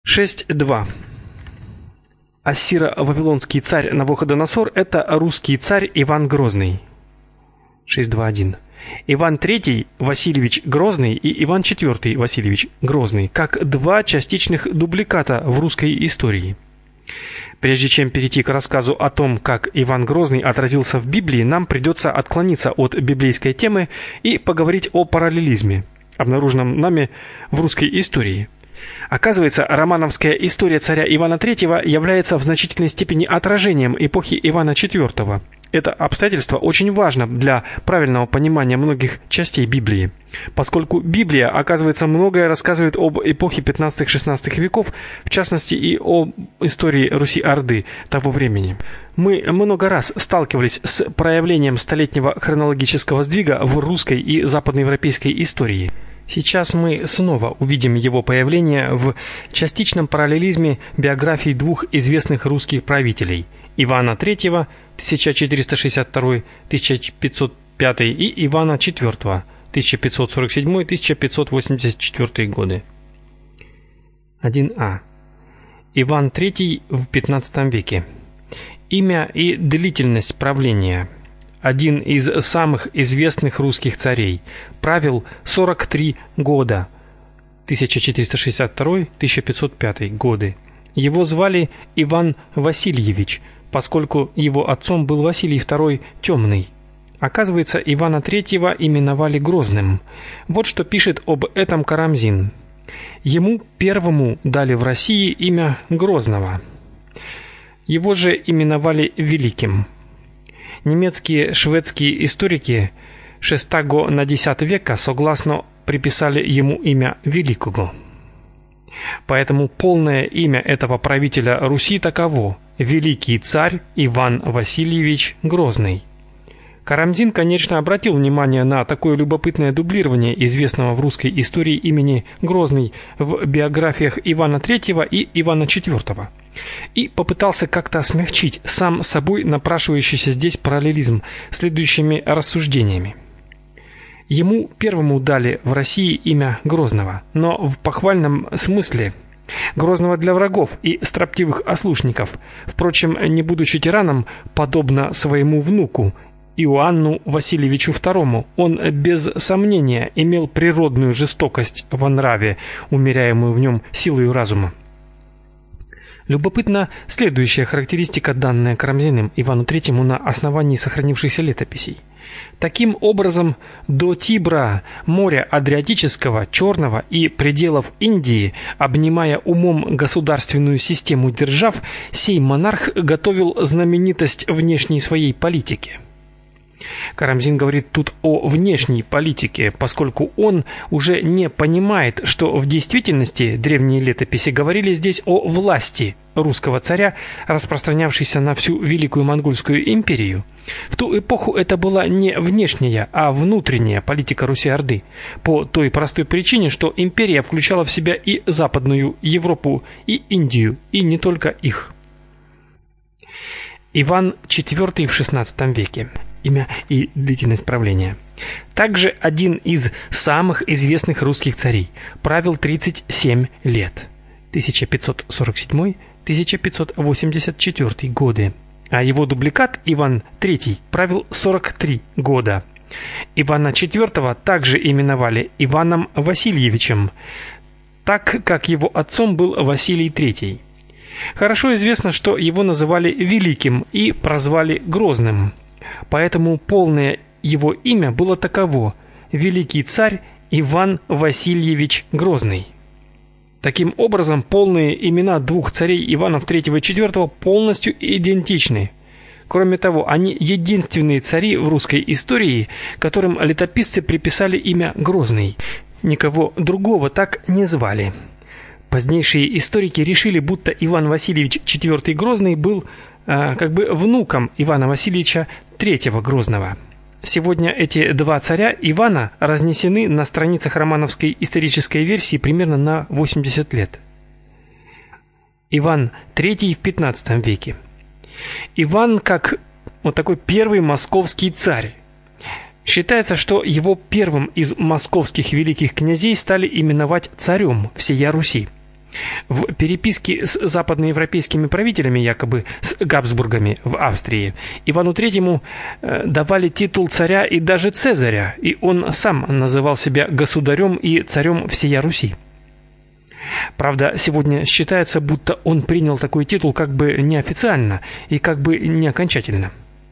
6.2. Ассиро-вавилонский царь Навуходоносор – это русский царь Иван Грозный. 6.2.1. Иван III Васильевич Грозный и Иван IV Васильевич Грозный как два частичных дубликата в русской истории. Прежде чем перейти к рассказу о том, как Иван Грозный отразился в Библии, нам придется отклониться от библейской темы и поговорить о параллелизме, обнаруженном нами в русской истории. Оказывается, романовская история царя Ивана III является в значительной степени отражением эпохи Ивана IV. Это обстоятельство очень важно для правильного понимания многих частей Библии, поскольку Библия, оказывается, многое рассказывает об эпохе 15-16 веков, в частности и об истории Руси-Орды того времени. Мы много раз сталкивались с проявлением столетнего хронологического сдвига в русской и западноевропейской истории. Сейчас мы снова увидим его появление в частичном параллелизме биографий двух известных русских правителей: Ивана III 1462-1505 и Ивана IV 1547-1584 годы. 1а. Иван III в XV веке. Имя и длительность правления. Один из самых известных русских царей. Правил 43 года. 1462-1505 годы. Его звали Иван Васильевич, поскольку его отцом был Василий II Темный. Оказывается, Ивана III именовали Грозным. Вот что пишет об этом Карамзин. Ему первому дали в России имя Грозного. Его же именовали Великим. Немецкие, шведские историки VI на X века согласно приписали ему имя Великого. Поэтому полное имя этого правителя Руси таково: Великий царь Иван Васильевич Грозный. Карамзин, конечно, обратил внимание на такое любопытное дублирование известного в русской истории имени Грозный в биографиях Ивана III и Ивана IV и попытался как-то смягчить сам собой напрашивающийся здесь параллелизм следующими рассуждениями. Ему первому дали в России имя Грозного, но в похвальном смысле Грозного для врагов и строптивых ослушников, впрочем, не будучи тираном, подобно своему внуку Иоанну Васильевичу II, он без сомнения имел природную жестокость во нраве, умеряемую в нем силой разума. Любопытна следующая характеристика, данная Карамзиным Ивану III на основании сохранившихся летописей. Таким образом, до Тибра, моря Адриатического, Черного и пределов Индии, обнимая умом государственную систему держав, сей монарх готовил знаменитость внешней своей политики. Карамзин говорит тут о внешней политике, поскольку он уже не понимает, что в действительности древние летописи говорили здесь о власти русского царя, распространявшейся на всю Великую Монгольскую империю. В ту эпоху это была не внешняя, а внутренняя политика Руси-Орды, по той простой причине, что империя включала в себя и Западную Европу, и Индию, и не только их. Иван IV в XVI веке. Имя и длительность правления. Также один из самых известных русских царей. Правил 37 лет. 1547-1584 годы. А его дубликат Иван III правил 43 года. Ивана IV также именовали Иваном Васильевичем, так как его отцом был Василий III. Хорошо известно, что его называли Великим и прозвали Грозным. Поэтому полное его имя было таково: Великий царь Иван Васильевич Грозный. Таким образом, полные имена двух царей Иванов III и IV полностью идентичны. Кроме того, они единственные цари в русской истории, которым летописцы приписали имя Грозный. Никого другого так не звали. Позднейшие историки решили, будто Иван Васильевич IV Грозный был внуком Ивана Васильевича III Грозного. Сегодня эти два царя Ивана разнесены на страницах романовской исторической версии примерно на 80 лет. Иван III в XV веке. Иван как вот такой первый московский царь. Считается, что его первым из московских великих князей стали именовать царем всея Руси. В переписке с западноевропейскими правителями, якобы с Габсбургами в Австрии, Ивану III давали титул царя и даже цезаря, и он сам называл себя государем и царем всея Руси. Правда, сегодня считается, будто он принял такой титул как бы неофициально и как бы не окончательно.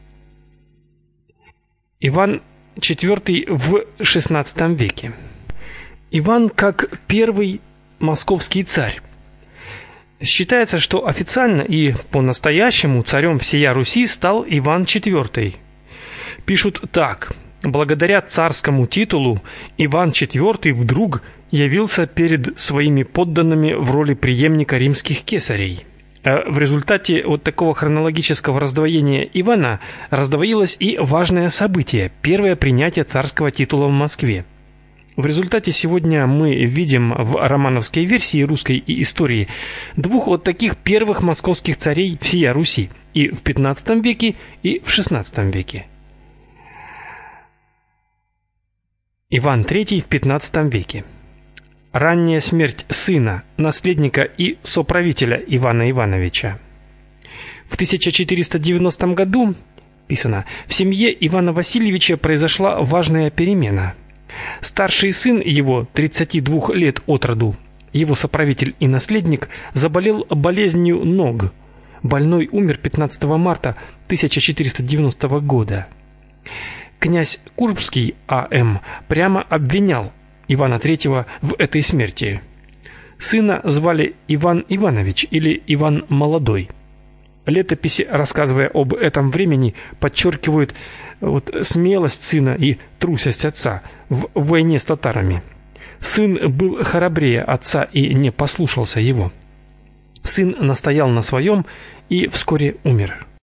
Иван IV в XVI веке. Иван как первый московский царь. Считается, что официально и по-настоящему царем всея Руси стал Иван IV. Пишут так: благодаря царскому титулу Иван IV вдруг явился перед своими подданными в роли преемника римских кесарей. В результате вот такого хронологического раздвоения Ивана раздвоилось и важное событие – первое принятие царского титула в Москве. В результате сегодня мы видим в романовской версии русской и истории двух вот таких первых московских царей всея Руси и в XV веке, и в XVI веке. Иван III в XV веке. Ранняя смерть сына, наследника и соправителя Ивана Ивановича. В 1490 году, писано, в семье Ивана Васильевича произошла важная перемена. Старший сын его, 32 лет от роду, его соправитель и наследник, заболел болезнью ног. Больной умер 15 марта 1490 года. Князь Курбский А.М. прямо обвинял Ивана III в этой смерти. Сына звали Иван Иванович или Иван Молодой. Летописи, рассказывая об этом времени, подчеркивают смелость сына и трусость отца в войне с татарами. Сын был храбрее отца и не послушался его. Сын настоял на своем и вскоре умер.